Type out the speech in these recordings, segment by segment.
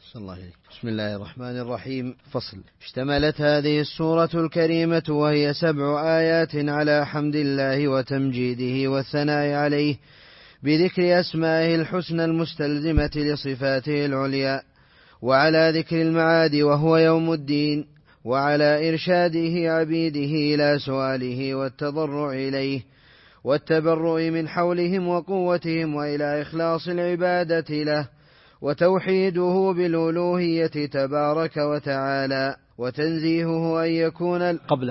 بسم الله الرحمن الرحيم. فصل. اشتملت هذه السورة الكريمة وهي 7 آيات على حمد الله وتمجيده والثناء عليه بذكر أسمائه الحسنى المستلزمة لصفاته العليا، وعلى ذكر المعاد وهو يوم الدين، وعلى إرشاده عبيده إلى سؤاله والتضرع إليه والتبرؤ من حولهم وقوتهم، وإلى إخلاص العبادة له وتوحيده بالألوهية تبارك وتعالى، وتنزيهه أن يكون قبل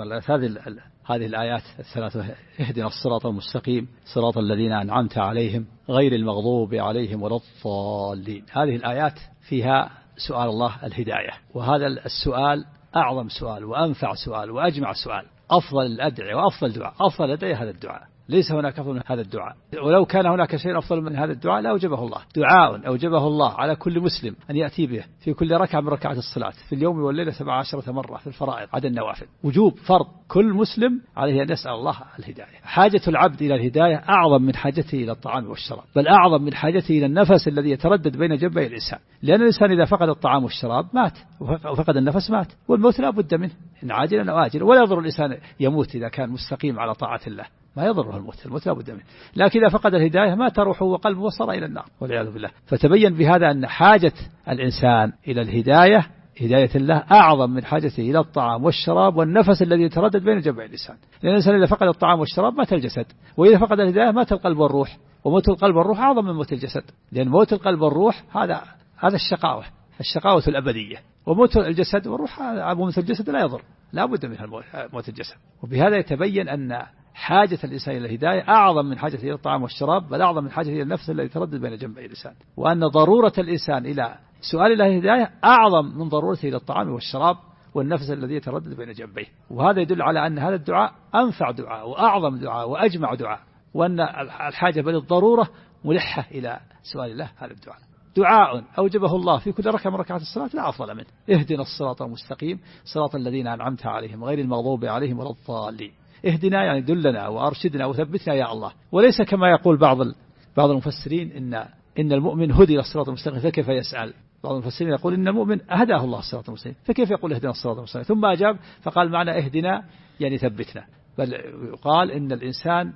هذه الآيات الثلاثة: اهدنا الصراط المستقيم صراط الذين أنعمت عليهم غير المغضوب عليهم ولا الضالين. هذه الآيات فيها سؤال الله الهداية، وهذا السؤال أعظم سؤال وأنفع سؤال وأجمع سؤال، أفضل الأدعية وأفضل دعاء. أفضل الأدعية هذا الدعاء، ليس هناك أفضل من هذا الدعاء، ولو كان هناك شيء أفضل من هذا الدعاء لأوجبه الله. دعاء أوجبه الله على كل مسلم أن يأتي به في كل ركعة من ركعات الصلاة في اليوم والليلة 17 مرة في الفرائض عدا النوافل، وجوب فرض. كل مسلم عليه أن يسأل الله الهداية. حاجة العبد إلى الهداية أعظم من حاجته إلى الطعام والشراب، بل أعظم من حاجته إلى النفس الذي يتردد بين جنبي الإنسان، لأن الإنسان إذا فقد الطعام والشراب مات، وفقد النفس مات، والموت لا بد منه إن عاجلا أو آجلا. ولا يضر الإنسان يموت إذا كان مستقيم على طاعة الله، ما يضره الموت لا بد منه. لكن إذا فقد الهداية مات روحه وقلبه وصل إلى النار والعياذ بالله. فتبين بهذا أن حاجة الإنسان إلى الهداية، هداية الله، أعظم من حاجته إلى الطعام والشراب والنفس الذي يتردد بين جنبي الإنسان. لأن الإنسان إذا فقد الطعام والشراب مات الجسد، وإذا فقد الهداية مات القلب والروح، وموت القلب والروح أعظم من موت الجسد، لأن موت القلب والروح هذا الشقاوة الأبدية، وموت الجسد والروح موت الجسد لا يضر، لا بد من موت الجسد. وبهذا يتبين أن حاجة الإنسان إلى الهداية أعظم من حاجته إلى الطعام والشراب، بل أعظم من حاجته إلى النفس الذي يتردد بين جنبي الإنسان، وأن ضرورة الإنسان إلى سؤال الله الهداية أعظم من ضرورته إلى الطعام والشراب والنفس الذي يتردد بين جنبيه. وهذا يدل على أن هذا الدعاء أنفع دعاء وأعظم دعاء وأجمع دعاء، وأن الحاجة بل الضرورة ملحة إلى سؤال الله هذا الدعاء. دعاء أوجبه الله في كل ركعة من ركعات الصلاة لا أفضل منه: اهدنا الصراط المستقيم صراط الذين أنعمت عليهم غير المغضوب عليهم ولا الضالين. اهدنا يعني دلنا وأرشدنا وثبتنا يا الله، وليس كما يقول بعض المفسرين إن المؤمن هدي إلى الصراط المستقيم فكيف يسأل. بعض المفسرين يقول إن المؤمن هداه الله الصراط المستقيم فكيف يقول اهدنا الصراط المستقيم، ثم أجاب فقال معنى اهدنا يعني ثبتنا. بل يقال إن الإنسان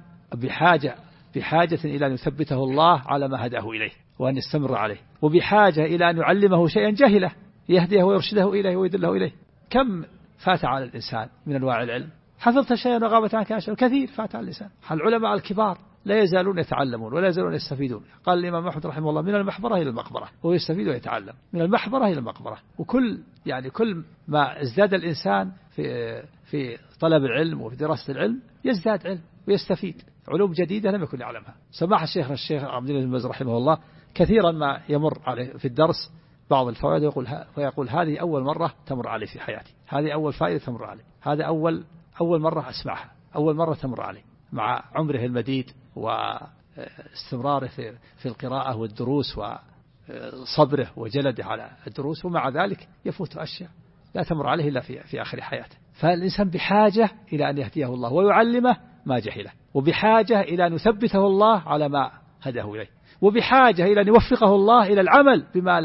بحاجة إلى أن يثبته الله على ما هداه إليه وأن يستمر عليه، وبحاجة إلى أن يعلمه شيئا جهله يهديه ويرشده إليه ويدله إليه. كم فات على الإنسان من أنواع العلم، حفظت شيئا وغابت عنك أشياء، كثير فات على الإنسان. العلماء الكبار لا يزالون يتعلمون ولا يزالون يستفيدون. قال الإمام أحمد رحمه الله: من المحبرة إلى المقبرة، وهو يستفيد ويتعلم من المحبرة إلى المقبرة. وكل ما ازداد الإنسان في طلب العلم وفي دراسة العلم يزداد علم ويستفيد علوم جديدة لم يكن يعلمها. سماح الشيخ عبد الله بن باز رحمه الله كثيرا ما يمر عليه في الدرس بعض الفوائد ويقول هذه أول مرة تمر علي في حياتي، هذه أول فائدة تمر علي، هذا أول مرة أسمعها، أول مرة تمر علي، مع عمره المديد واستمراره في القراءة والدروس وصبره وجلده على الدروس، ومع ذلك يفوت أشياء لا تمر عليه إلا في آخر حياته. فالإنسان بحاجة إلى أن يهديه الله ويعلمه ما جهله، وبحاجة إلى أن يثبته الله على ما هداه إليه، وبحاجة إلى أن يوفقه الله إلى العمل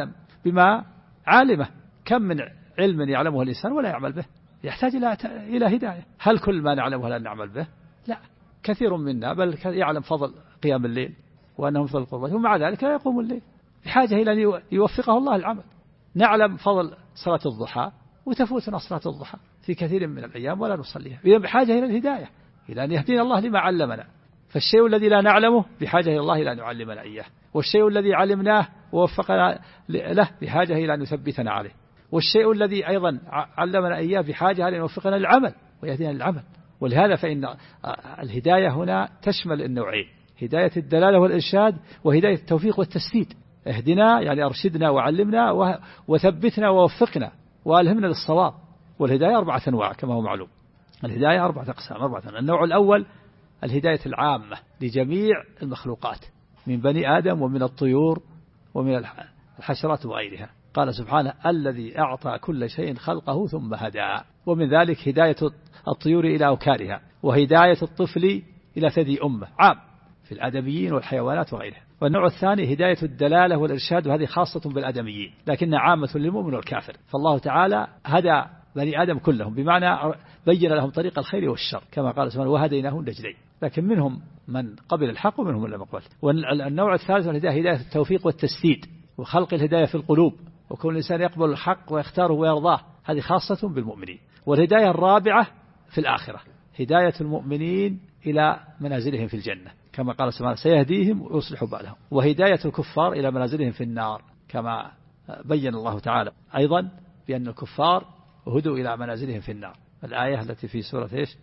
بما علمه. كم من علم يعلمه الإنسان ولا يعمل به، يحتاج إلى هداية. هل كل ما نعلمه لا نعمل به؟ لا، كثير منا بل يعلم فضل قيام الليل وأنه فضل القربات ومع ذلك لا يقوم الليل، بحاجة إلى أن يوفقه الله العمل. نعلم فضل صلاة الضحى وتفوتنا صلاة الضحى في كثير من الأيام ولا نصليها، إذا بحاجة إلى الهداية، إلى أن يهدينا الله لما علمنا. فالشيء الذي لا نعلمه بحاجة إلى الله إلى أن يعلمنا إياه، والشيء الذي علمناه ووفقنا له بحاجة إلى أن يثبتنا عليه، والشيء الذي أيضا علمنا إياه بحاجة إلى أن يوفقنا العمل ويهدينا العمل. ولهذا فإن الهداية هنا تشمل النوعين: هداية الدلالة والإرشاد، وهداية التوفيق والتسديد. اهدنا يعني أرشدنا وعلمنا وثبتنا ووفقنا وألهمنا للصواب. والهداية 4 أنواع كما هو معلوم، الهداية 4 أقسام. النوع الأول الهداية العامة لجميع المخلوقات من بني آدم ومن الطيور ومن الحشرات وغيرها. قال سبحانه: الذي أعطى كل شيء خلقه ثم هدى. ومن ذلك هداية الطيور إلى أوكارها، وهداية الطفل إلى ثدي أمه، عام في الآدميين والحيوانات وغيرها. والنوع الثاني هداية الدلالة والإرشاد، وهذه خاصة بالآدميين لكنها عامة للمؤمن والكافر. فالله تعالى هدى بني آدم كلهم، بمعنى بين لهم طريق الخير والشر كما قال سبحانه وهديناه النجدين، لكن منهم من قبل الحق ومنهم من لم يقبل. والنوع الثالث هداية التوفيق والتسديد وخلق الهداية في القلوب، وكون الإنسان يقبل الحق ويختاره ويرضاه، هذه خاصة بالمؤمنين. والهداية الرابعة في الآخرة هداية المؤمنين إلى منازلهم في الجنة كما قال سبحانه سيهديهم ويصلح بالهم، وهداية الكفار إلى منازلهم في النار كما بين الله تعالى أيضا بأن الكفار هدوا إلى منازلهم في النار. الآية التي في سورة إيش؟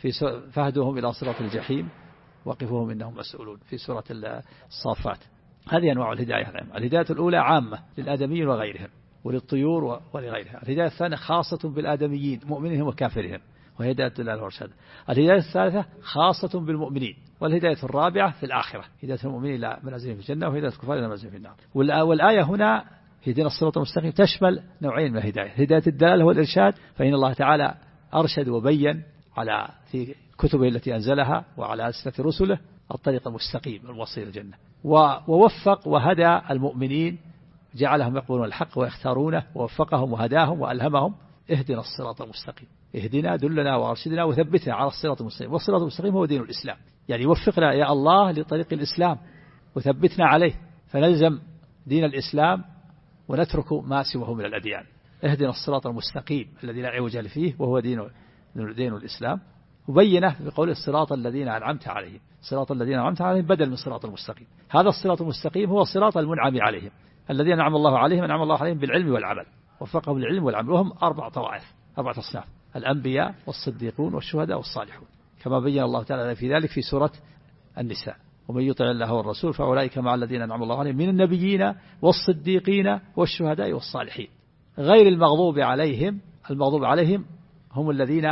فهدوهم إلى صراط الجحيم وقفوهم إنهم مسؤولون في سورة الصافات. هذه أنواع الهداية العامة. الهداية الأولى عامة للآدميين وغيرهم وللطيور ولغيرها. الهداية الثانية خاصة بالآدميين مؤمنهم وكافرهم وهداية الدلالة والإرشاد. الهداية الثالثة خاصة بالمؤمنين. والهداية الرابعة في الآخرة هداية المؤمنين إلى منازلهم في الجنة وهداية الكفار إلى منازلهم في النار. والآية هنا هدينا الصراط المستقيم تشمل نوعين من الهداية، هداية الدلالة والإرشاد، فإن الله تعالى أرشد وبين على في كتبه التي أنزلها وعلى ألسنة رسله الطريق المستقيم الموصل إلى الجنة، ووفق وهدى المؤمنين جعلهم يقبلون الحق ويختارونه، ووفقهم وهداهم وألهمهم اهدنا الصراط المستقيم، اهدنا دلنا وارشدنا وثبتنا على الصراط المستقيم. والصراط المستقيم هو دين الإسلام، يعني وفقنا يا الله لطريق الإسلام وثبتنا عليه، فنلزم دين الإسلام ونترك ما سواه من الأديان. اهدنا الصراط المستقيم الذي لا عوج فيه وهو دين الإسلام. وبينه بقول الصراط الذين أنعمت عليهم، صراط الذين أنعمت عليهم بدل من صراط المستقيم. هذا الصراط المستقيم هو صراط المنعم عليهم الذين أنعم الله عليهم، أنعم الله عليهم بالعلم والعمل، وفقهم للعلم والعمل، وهم 4 طوائف 4 أصناف: الأنبياء والصديقون والشهداء والصالحون، كما بين الله تعالى في ذلك في سورة النساء: ومن يطع الله والرسول فأولئك مع الذين أنعم الله عليهم من النبيين والصديقين والشهداء والصالحين غير المغضوب عليهم. المغضوب عليهم هم الذين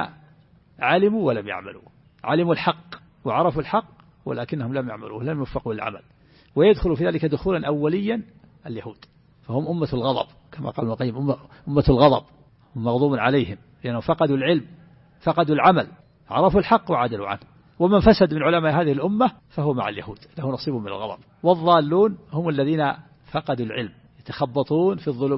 علموا ولم يعملوا، علموا الحق وعرفوا الحق ولكنهم لم يعملوا لم يوفقوا للعمل. ويدخل في ذلك دخولا أوليا اليهود، فهم أمة الغضب كما قال ابن القيم، أمة الغضب، هم مغضوب عليهم لأنهم فقدوا العلم فقدوا العمل، عرفوا الحق وعدلوا عنه. ومن فسد من علماء هذه الأمة فهو مع اليهود، له نصيب من الغضب. والضالون هم الذين فقدوا العلم، يتخبطون في الظلم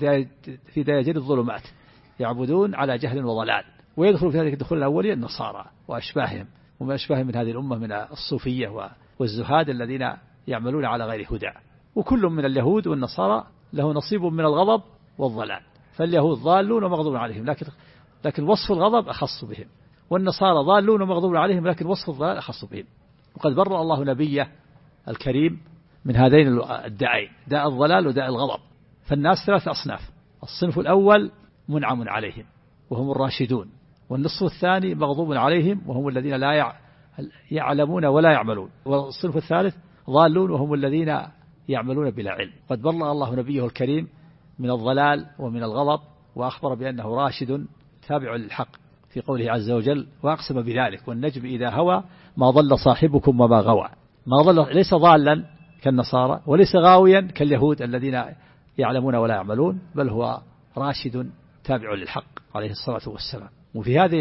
في دياجير الظلمات، يعبدون على جهل وضلال. ويدخل في ذلك الدخول الأولي النصارى وأشباههم، وما أشباههم من هذه الأمة من الصوفية والزهاد الذين يعملون على غير هدى. وكل من اليهود والنصارى له نصيب من الغضب والضلال، فاليهود ضالون ومغضوب عليهم لكن وصف الغضب أخص بهم، والنصارى ضالون ومغضوب عليهم لكن وصف الضلال أخص بهم. وقد برأ الله نبيه الكريم من هذين الداعين، داء الضلال وداء الغضب. فالناس 3 أصناف: الصنف الأول منعم عليهم وهم الراشدون، والنصف الثاني مغضوب عليهم وهم الذين لا يعلمون ولا يعملون، والصنف الثالث ضالون وهم الذين يعملون بلا علم. قد برأ الله نبيه الكريم من الضلال ومن الغضب، وأخبر بأنه راشد تابع للحق في قوله عز وجل: وأقسم بذلك والنجم إذا هوى ما ضل صاحبكم وما غوى. ما ضل، ليس ضالا كالنصارى وليس غاويا كاليهود الذين يعلمون ولا يعملون، بل هو راشد تابع للحق عليه الصلاة والسلام. وفي هذه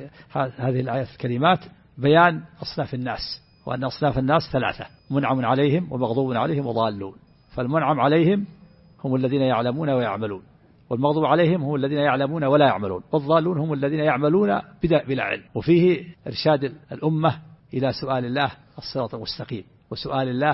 الآية الكريمات بيان أصناف الناس، وأن أصناف الناس 3: منعم عليهم ومغضوب عليهم وضالون. فالمنعم عليهم هم الذين يعلمون ويعملون، والمغضوب عليهم هم الذين يعلمون ولا يعملون، والضالون هم الذين يعملون بلا علم. وفيه إرشاد الأمة إلى سؤال الله الصراط المستقيم، وسؤال الله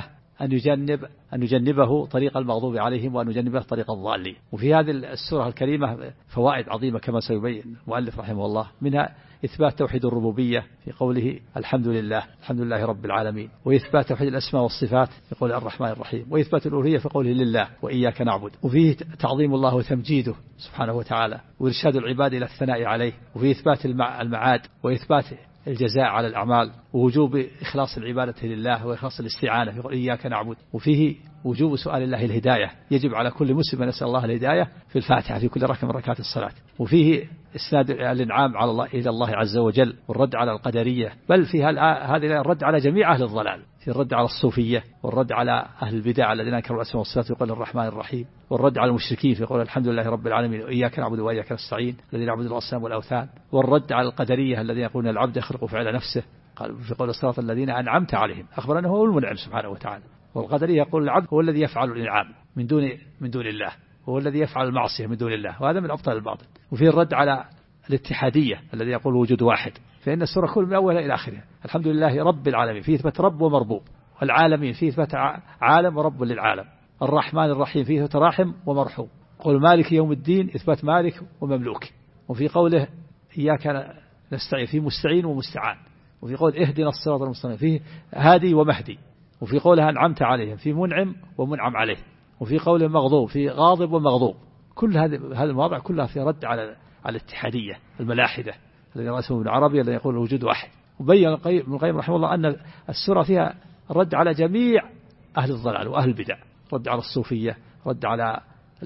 أن يجنبه طريق المغضوب عليهم وأن يجنبه طريق الضالين. وفي هذه السورة الكريمة فوائد عظيمة كما سيبين المؤلف رحمه الله، منها إثبات توحيد الربوبية في قوله الحمد لله رب العالمين، وإثبات توحيد الأسماء والصفات في قوله الرحمن الرحيم، وإثبات الألوهية في قوله لله وإياك نعبد. وفيه تعظيم الله وتمجيده سبحانه وتعالى، وإرشاد العباد إلى الثناء عليه، وفي إثبات المعاد، وإثبات الجزاء على الأعمال، ووجوب إخلاص العبادة لله وإخلاص الاستعانة في قول إياك نعبد. وفيه وجوب سؤال الله الهداية، يجب على كل مسلم أن يسأل الله الهداية في الفاتحة في كل ركعة من ركعات الصلاة. وفيه إسناد الإنعام على الله إلى الله عز وجل، والرد على القدرية، بل في هذه الرد على جميع أهل الضلال، في الرد على الصوفية، والرد على أهل البدع الذين أنكروا الأسماء والصفات في قول الرحمن الرحيم، والرد على المشركين في قول الحمد لله رب العالمين وإياك نعبد وإياك نستعين الذين يعبدون الأصنام والأوثان، والرد على القدرية الذين يقولون العبد يخلق فعل نفسه، قال في قول الصراط الذين أنعمت عليهم، أخبر أنه هو المنعم سبحانه وتعالى. والقدرية يقول العبد هو الذي يفعل الإنعام من دون الله، هو الذي يفعل المعصية من دون الله، وهذا من أبطال الباطل. وفيه الرد على الاتحادية الذي يقول وجود واحد، فإن السورة كل من أولها إلى آخرها الحمد لله رب العالمين، فيه إثبات رب ومربوب، والعالمين فيه إثبات عالم ورب للعالم، الرحمن الرحيم فيه إثبات راحم ومرحوم، قول مالك يوم الدين إثبات مالك ومملوك. وفي قوله إياك نستعين فيه مستعين ومستعان، وفي قول اهدنا الصراط المستقيم فيه هادي ومهدي، وفي قولها أنعمت عليهم في منعم ومنعم عليه، وفي قوله مغضوب في غاضب ومغضوب. كل هذه المواضع كلها في رد على الاتحادية الملاحدة الذي رأسهم ابن عربي الذي يقول وجود واحد. وبين ابن القيم رحمه الله أن السورة فيها رد على جميع أهل الضلال وأهل البدع، رد على الصوفية، رد على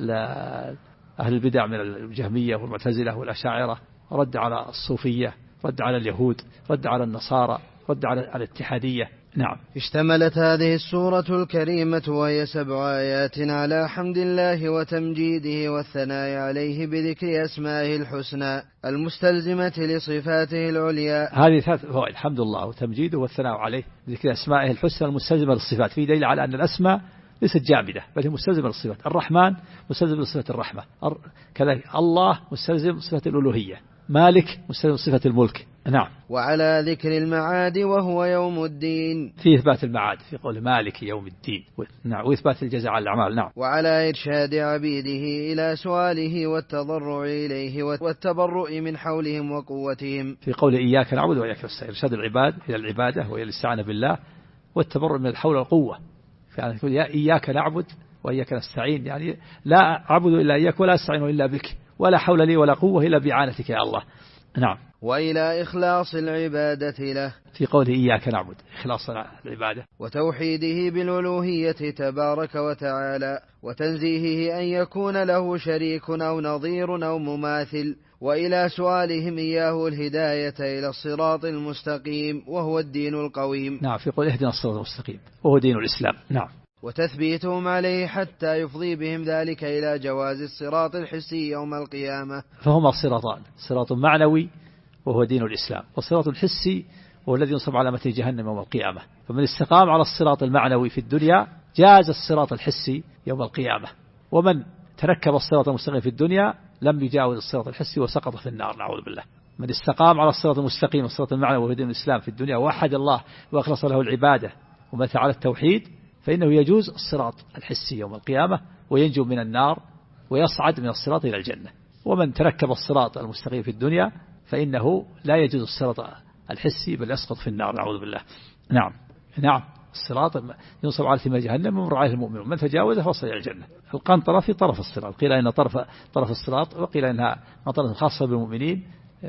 أهل البدع من الجهمية والمعتزلة والأشاعرة، رد على الصوفية، رد على اليهود، رد على النصارى، رد على الاتحادية. نعم. اشتملت هذه السورة الكريمة وهي 7 آيات على حمد الله وتمجيده والثناء عليه بذكر أسمائه الحسنى المستلزمة لصفاته العليا. هذه 3 فوائد: الحمد لله وتمجيده والثناء عليه بذكر أسمائه الحسنى المستلزمة للصفات. في دليل على أن الأسماء ليست جامدة بل هي مستلزمة للصفات. الرحمن مستلزم لصفة الرحمة، كذلك الله مستلزم صفة الألوهية، مالك مستلزم صفة الملك. نعم. وعلى ذكر المعاد وهو يوم الدين، في إثبات المعاد في قول مالك يوم الدين. نعم. وإثبات الجزاء على الأعمال. نعم. وعلى إرشاد عبيده إلى سؤاله والتضرع إليه والتبرؤ من حولهم وقوتهم في قول إياك نعبد وإياك نستعين، إرشاد العباد إلى العبادة وإلى الاستعانة بالله والتبرؤ من الحول والقوة. يعني يقول يا إياك نعبد وإياك نستعين، يعني لا أعبد إلا إياك ولا أستعين إلا بك ولا حول لي ولا قوة إلا بإعانتك يا الله. نعم. وإلى إخلاص العبادة له في قوله إياك نعبد، إخلاص العبادة، وتوحيده بالألوهية تبارك وتعالى، وتنزيهه أن يكون له شريك أو نظير أو مماثل، وإلى سؤالهم إياه الهداية إلى الصراط المستقيم وهو الدين القويم. نعم. في قول اهدنا الصراط المستقيم وهو دين الإسلام. نعم. وتثبيتهم عليه حتى يفضي بهم ذلك إلى جواز الصراط الحسي يوم القيامة. فهما صراطان: صراط معنوي وهو دين الإسلام، والصراط الحسي هو الذي ينصب على متن جهنم يوم القيامة. فمن استقام على الصراط المعنوي في الدنيا جاز الصراط الحسي يوم القيامة، ومن تركب الصراط المستقيم في الدنيا لم يجاوز الصراط الحسي وسقط في النار، نعوذ بالله. من استقام على الصراط المستقيم الصراط المعنوي وهو دين الإسلام في الدنيا ووحد الله وأخلص له العبادة ومات على التوحيد، فإنه يجوز الصراط الحسي يوم القيامة وينجو من النار ويصعد من الصراط إلى الجنة. ومن تركب الصراط المستقيم في الدنيا فإنه لا يجوز الصراط الحسي بل يسقط في النار، نعوذ بالله. نعم. نعم. الصراط ينصب على ثمة جهنم ومر عليه المؤمن، من تجاوزه وصل إلى الجنة. القنطرة في طرف الصراط، قيل إن طرف الصراط، وقيل إنها قنطرة خاصة بالمؤمنين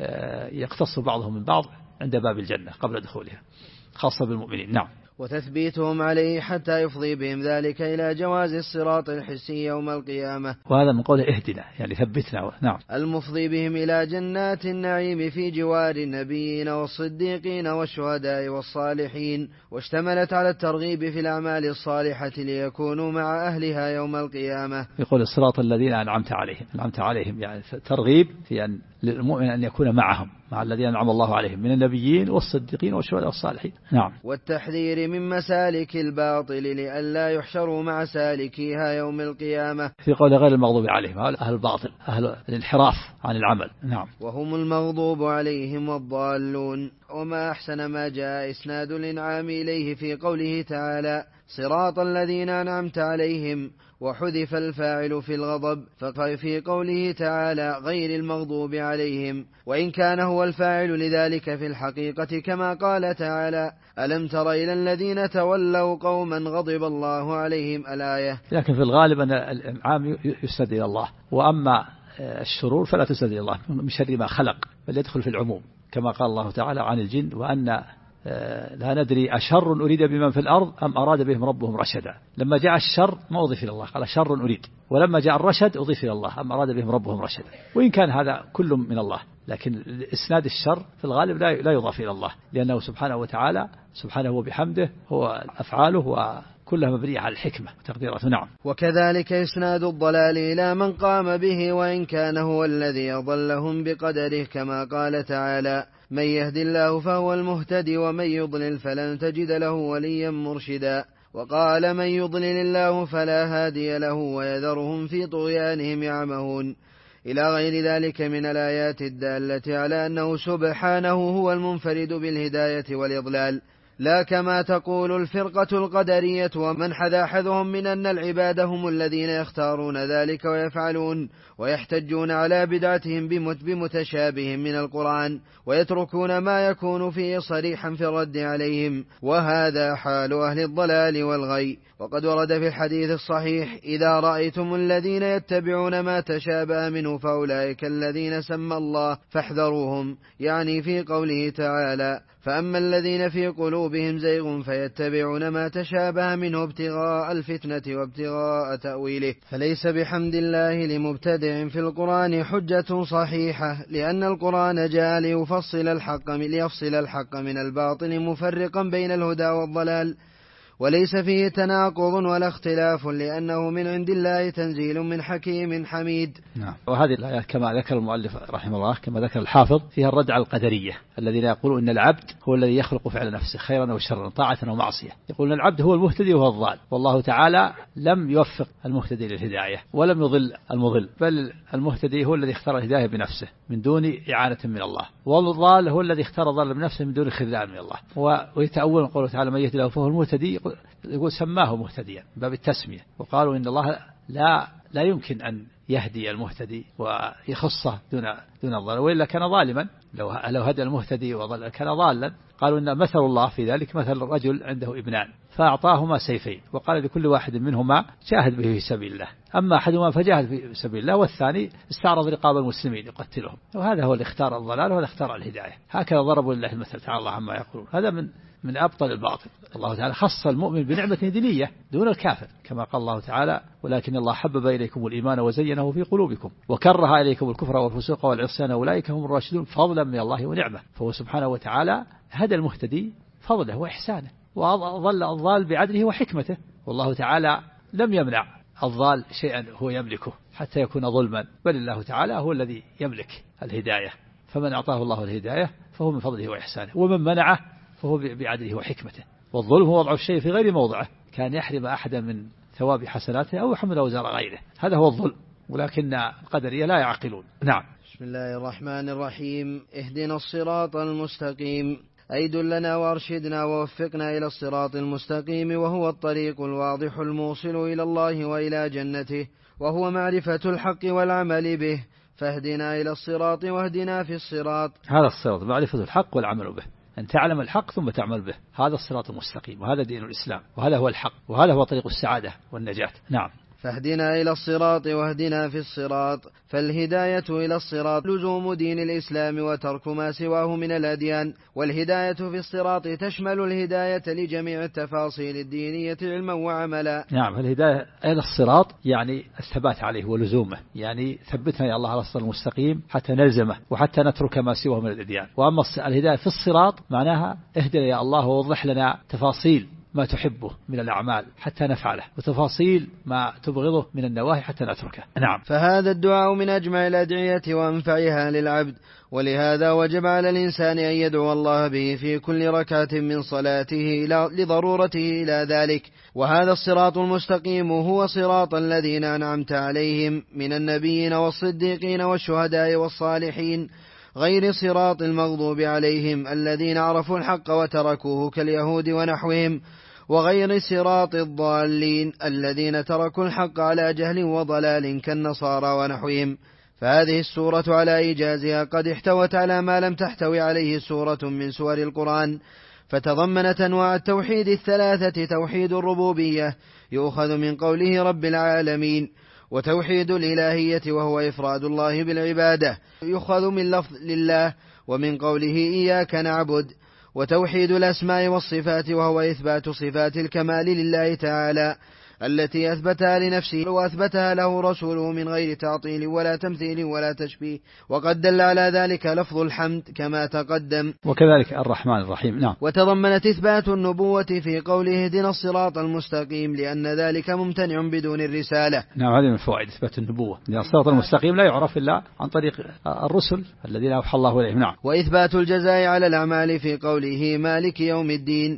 يقتص بعضهم من بعض عند باب الجنة قبل دخولها، خاصة بالمؤمنين. نعم. وتثبيتهم عليه حتى يفضي بهم ذلك إلى جواز الصراط الحسي يوم القيامة. وهذا من قوله اهدنا يعني ثبتنا. نعم. المفضي بهم إلى جنات النعيم في جوار النبيين والصديقين والشهداء والصالحين، واشتملت على الترغيب في الأعمال الصالحة ليكونوا مع أهلها يوم القيامة. يقول الصراط الذين أنعمت عليهم يعني ترغيب في أن للمؤمن أن يكون معهم مع الذين أنعم الله عليهم من النبيين والصديقين والشهداء والصالحين. نعم. والتحذير من مسالك الباطل لئلا يحشروا مع سالكيها يوم القيامة. في قول غير المغضوب عليهم أهل الباطل، أهل الانحراف عن العمل. نعم. وهم المغضوب عليهم والضالون. وما أحسن ما جاء إسناد الإنعام إليه في قوله تعالى صراط الذين أنعمت عليهم، وحذف الفاعل في الغضب ففي قوله تعالى غير المغضوب عليهم، وإن كان هو الفاعل لذلك في الحقيقة كما قال تعالى ألم تر إلى الذين تولوا قوما غضب الله عليهم الآية. لكن في الغالب أن الإنعام يسند إلى الله، وأما الشرور فلا تسند إلى الله من شر ما خلق، بل يدخل في العموم كما قال الله تعالى عن الجن وأن لا ندري أشر أريد بمن في الأرض أم أراد بهم ربهم رشدا. لما جاء الشر ما أضيف إلى الله، قال شر أريد، ولما جاء الرشد أضيف إلى الله أم أراد بهم ربهم رشدا. وإن كان هذا كل من الله، لكن إسناد الشر في الغالب لا يضاف إلى الله، لأنه سبحانه وتعالى سبحانه وبحمده هو أفعاله وكلها مبنية على الحكمة وتقديراته. نعم. وكذلك إسناد الضلال إلى من قام به وإن كان هو الذي أضلهم بقدره كما قال تعالى من يهد الله فهو المهتدي ومن يضلل فلن تجد له وليا مرشدا. وقال من يضلل الله فلا هادي له ويذرهم في طغيانهم يعمهون، إلى غير ذلك من الآيات الدالة على أنه سبحانه هو المنفرد بالهداية والإضلال، لا كما تقول الفرقة القدرية ومن حذاحذهم من أن العباد هم الذين يختارون ذلك ويفعلون، ويحتجون على بدعتهم بمتشابه من القرآن، ويتركون ما يكون فيه صريحا في الرد عليهم، وهذا حال أهل الضلال والغي. وقد ورد في الحديث الصحيح: إذا رأيتم الذين يتبعون ما تشابه منه فأولئك الذين سمى الله فاحذروهم، يعني في قوله تعالى: فأما الذين في قلوبهم زيغ فيتبعون ما تشابه منه ابتغاء الفتنة وابتغاء تأويله. فليس بحمد الله لمبتدع في القرآن حجة صحيحة، لأن القرآن جاء ليفصل الحق من الباطل مفرقا بين الهدى والضلال، وليس فيه تناقض ولا اختلاف، لأنه من عند الله تنزيل من حكيم حميد. نعم. وهذه الآيات كما ذكر المؤلف رحمه الله، كما ذكر الحافظ، فيها الرد على القدرية الذين يقولون إن العبد هو الذي يخلق فعل نفسه خيرا أو شرا، طاعة أو معصية. يقولون العبد هو المهتدي وهو الضال، والله تعالى لم يوفق المهتدي للهداية ولم يضل المضل، بل المهتدي هو الذي اختار الهداية بنفسه من دون إعانة من الله، والضال هو الذي اختار الضال بنفسه من دون خذلان من الله. ويتأول قوله تعالى: من يهدي الله فهو المهتدي، يقول سماه مهتديا باب التسمية، وقالوا إن الله لا يمكن أن يهدي المهتدي ويخصه دون الضال، وإلا كان ظالما. لو هدى المهتدي وضل كان ضالا. قالوا إن مثل الله في ذلك مثل رجل عنده ابنان فأعطاهما سيفين وقال لكل واحد منهما جاهد به في سبيل الله، أما أحدهما فجاهد في سبيل الله والثاني استعرض رقاب المسلمين يقتلهم. وهذا هو اللي اختار الضلال وهذا اختار الهداية. هكذا ضربوا لله المثل تعالى الله عما يقولون. هذا من أبطل الباطل. الله تعالى خص المؤمن بنعمة دينية دون الكافر، كما قال الله تعالى: ولكن الله حبب إليكم الإيمان وزينه في قلوبكم وكره إليكم الكفر والفسوق والعصيان أولئك هم الراشدون فضلا من الله ونعمة. فهو سبحانه وتعالى هدى المهتدي فضله وإحسانه، وضل الضال بعدله وحكمته. والله تعالى لم يمنع الضال شيئا هو يملكه حتى يكون ظلما، بل الله تعالى هو الذي يملك الهداية، فمن أعطاه الله الهداية فهو من فضله وإحسانه، ومن منعه فهو بعدله وحكمته. والظلم هو وضع الشيء في غير موضعه، كان يحرم أحدا من ثواب حسناته أو يحمل أوزار غيره، هذا هو الظلم، ولكن القدرية لا يعقلون. نعم. بسم الله الرحمن الرحيم. اهدنا الصراط المستقيم، أي دلنا وارشدنا ووفقنا إلى الصراط المستقيم، وهو الطريق الواضح الموصل إلى الله وإلى جنته، وهو معرفة الحق والعمل به، فاهدنا إلى الصراط واهدنا في الصراط. هذا الصراط معرفة الحق والعمل به، أن تعلم الحق ثم تعمل به، هذا الصراط المستقيم، وهذا دين الإسلام، وهذا هو الحق، وهذا هو طريق السعادة والنجاة. نعم. فاهدنا إلى الصراط واهدنا في الصراط. فالهداية إلى الصراط لزوم دين الإسلام وترك ما سواه من الأديان، والهداية في الصراط تشمل الهداية لجميع التفاصيل الدينية علما وعملا. نعم. الهداية إلى الصراط يعني الثبات عليه ولزومه، يعني ثبتنا يا الله على الصراط المستقيم حتى نلزمه وحتى نترك ما سواه من الأديان. وأما الهداية في الصراط معناها اهدنا يا الله ووضح لنا تفاصيل ما تحبه من الأعمال حتى نفعله، وتفاصيل ما تبغضه من النواهي حتى نتركه. نعم. فهذا الدعاء من أجمع الأدعية وأنفعها للعبد، ولهذا وجب على الإنسان أن يدعو الله به في كل ركعة من صلاته لضرورته إلى ذلك. وهذا الصراط المستقيم هو صراط الذين أنعمت عليهم من النبيين والصديقين والشهداء والصالحين، غير صراط المغضوب عليهم الذين عرفوا الحق وتركوه كاليهود ونحوهم، وغير صراط الضالين الذين تركوا الحق على جهل وضلال كالنصارى ونحوهم. فهذه السورة على إيجازها قد احتوت على ما لم تحتوي عليه سورة من سور القرآن، فتضمنت أنواع التوحيد الثلاثة: توحيد الربوبية يؤخذ من قوله رب العالمين، وتوحيد الإلهية وهو إفراد الله بالعبادة يؤخذ من لفظ لله ومن قوله إياك نعبد، وتوحيد الأسماء والصفات وهو إثبات صفات الكمال لله تعالى التي أثبتها لنفسه وأثبتها له رسوله من غير تعطيل ولا تمثيل ولا تشبيه، وقد دل على ذلك لفظ الحمد كما تقدم. وكذلك الرحمن الرحيم. نعم. وتضمنت إثبات النبوة في قوله اهدنا الصراط المستقيم، لأن ذلك ممتنع بدون الرسالة. نعم. هذه من فوائد إثبات النبوة، لأن الصراط المستقيم لا يعرف إلا عن طريق الرسل الذين أوحى الله إليهم. نعم. وإثبات الجزاء على الأعمال في قوله مالك يوم الدين،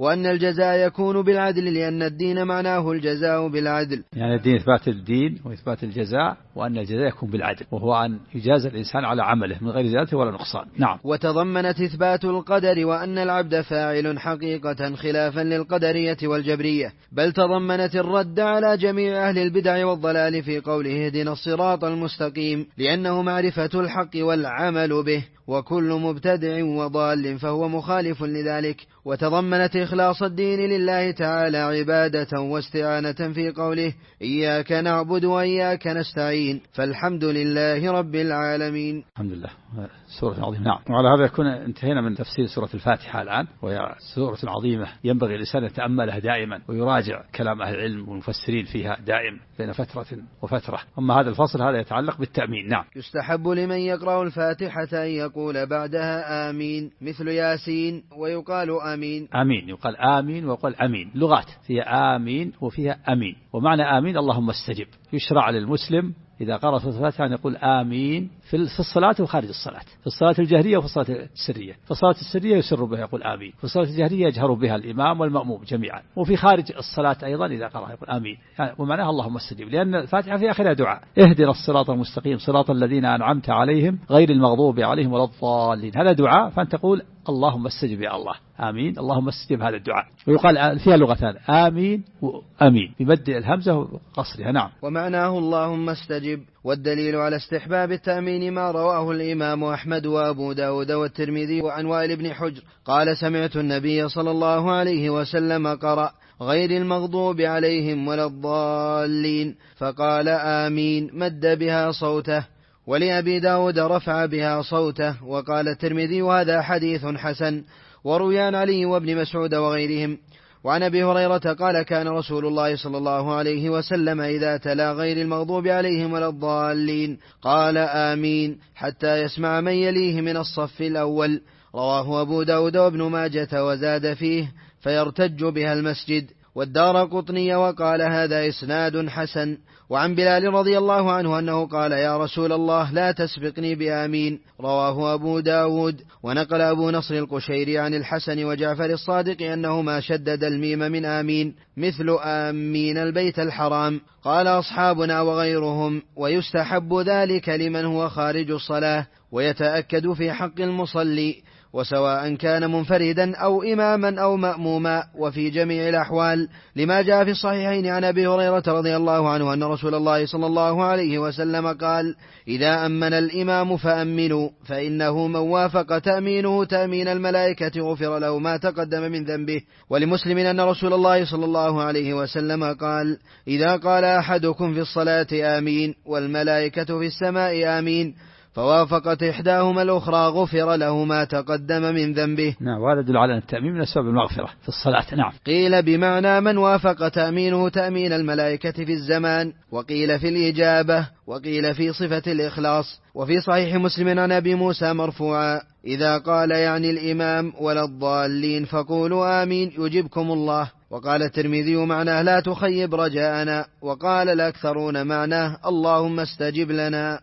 وأن الجزاء يكون بالعدل لأن الدين معناه الجزاء بالعدل. يعني الدين إثبات الدين وإثبات الجزاء، وأن الجزاء يكون بالعدل، وهو أن يجازى الإنسان على عمله من غير زيادة ولا نقصان. نعم. وتضمنت إثبات القدر وأن العبد فاعل حقيقة خلافا للقدرية والجبرية، بل تضمنت الرد على جميع أهل البدع والضلال في قوله اهدنا الصراط المستقيم، لأنه معرفة الحق والعمل به، وكل مبتدع وضال فهو مخالف لذلك. وتضمنت إخلاص الدين لله تعالى عبادة واستعانة في قوله إياك نعبد وإياك نستعين، فالحمد لله رب العالمين. الحمد لله. سورة عظيمة. نعم. وعلى هذا يكون انتهينا من تفسير سورة الفاتحة الآن، وهي سورة عظيمة ينبغي الإنسان يتأملها دائما ويراجع كلام أهل العلم والمفسرين فيها دائما بين فترة وفترة. أما هذا الفصل هذا يتعلق بالتأمين. نعم. يستحب لمن يقرأ الفاتحة أن يقول بعدها آمين مثل ياسين، ويقال آمين. آمين يقال آمين ويقال أمين، لغات فيها آمين وفيها أمين. ومعنى آمين اللهم استجب. يشرع للمسلم إذا قرأ سورة الفاتحة أن يقول آمين في الصلاة وخارج الصلاة، في الصلاة الجهرية وفي الصلاة السرية. في الصلاة السرية يسر بها يقول آمين، في الصلاة الجهرية يجهر بها الإمام والمأموم جميعا، وفي خارج الصلاة أيضا إذا قرأ يقول آمين، يعني ومعناها اللهم استجب، لأن الفاتحة في آخرها دعاء اهدنا الصراط المستقيم صراط الذين أنعمت عليهم غير المغضوب عليهم ولا الضالين، هذا دعاء، فأنت تقول اللهم استجب يا الله آمين، اللهم استجب هذا الدعاء. ويقال فيها لغتان آمين وأمين بمد الهمزة وقصرها. نعم. ومعناه اللهم استجب. والدليل على استحباب التأمين ما رواه الإمام أحمد وأبو داود والترمذي وعن وائل بن حجر قال سمعت النبي صلى الله عليه وسلم قرأ غير المغضوب عليهم ولا الضالين فقال آمين مد بها صوته. ولأبي داود رفع بها صوته. وقال الترمذي وهذا حديث حسن. وروي عن علي وابن مسعود وغيرهم. وعن أبي هريرة قال كان رسول الله صلى الله عليه وسلم إذا تلا غير المغضوب عليهم ولا الضالين قال آمين حتى يسمع من يليه من الصف الأول. رواه أبو داود وابن ماجة وزاد فيه فيرتج بها المسجد. والدارقطني وقال هذا إسناد حسن. وعن بلال رضي الله عنه أنه قال يا رسول الله لا تسبقني بآمين. رواه أبو داود. ونقل أبو نصر القشيري عن الحسن وجعفر الصادق أنهما شدد الميم من آمين مثل آمين البيت الحرام. قال أصحابنا وغيرهم ويستحب ذلك لمن هو خارج الصلاة ويتأكد في حق المصلي، وسواء كان منفردا أو إماما أو مأموما، وفي جميع الأحوال لما جاء في الصحيحين عن أبي هريرة رضي الله عنه أن رسول الله صلى الله عليه وسلم قال إذا أمن الإمام فأمنوا فإنه من وافق تأمينه تأمين الملائكة غفر له ما تقدم من ذنبه. ولمسلم أن رسول الله صلى الله عليه وسلم قال إذا قال أحدكم في الصلاة آمين والملائكة في السماء آمين فوافقت إحداهما الأخرى غفر له ما تقدم من ذنبه. نعم. وهذا يدل على أن التأمين من أسباب المغفرة في الصلاة. نعم. قيل بمعنى من وافق تأمينه تأمين الملائكة في الزمان، وقيل في الإجابة، وقيل في صفة الإخلاص. وفي صحيح مسلم عن أبي موسى مرفوعا إذا قال يعني الإمام ولا الضالين فقولوا آمين يجبكم الله. وقال الترمذي معناه لا تخيب رجاءنا. وقال الأكثرون معناه اللهم استجب لنا.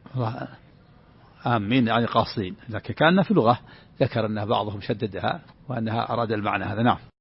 آمين يعني قاصدين، لكن كان في لغة ذكر أن بعضهم شددها وأنها أراد المعنى هذا. نعم.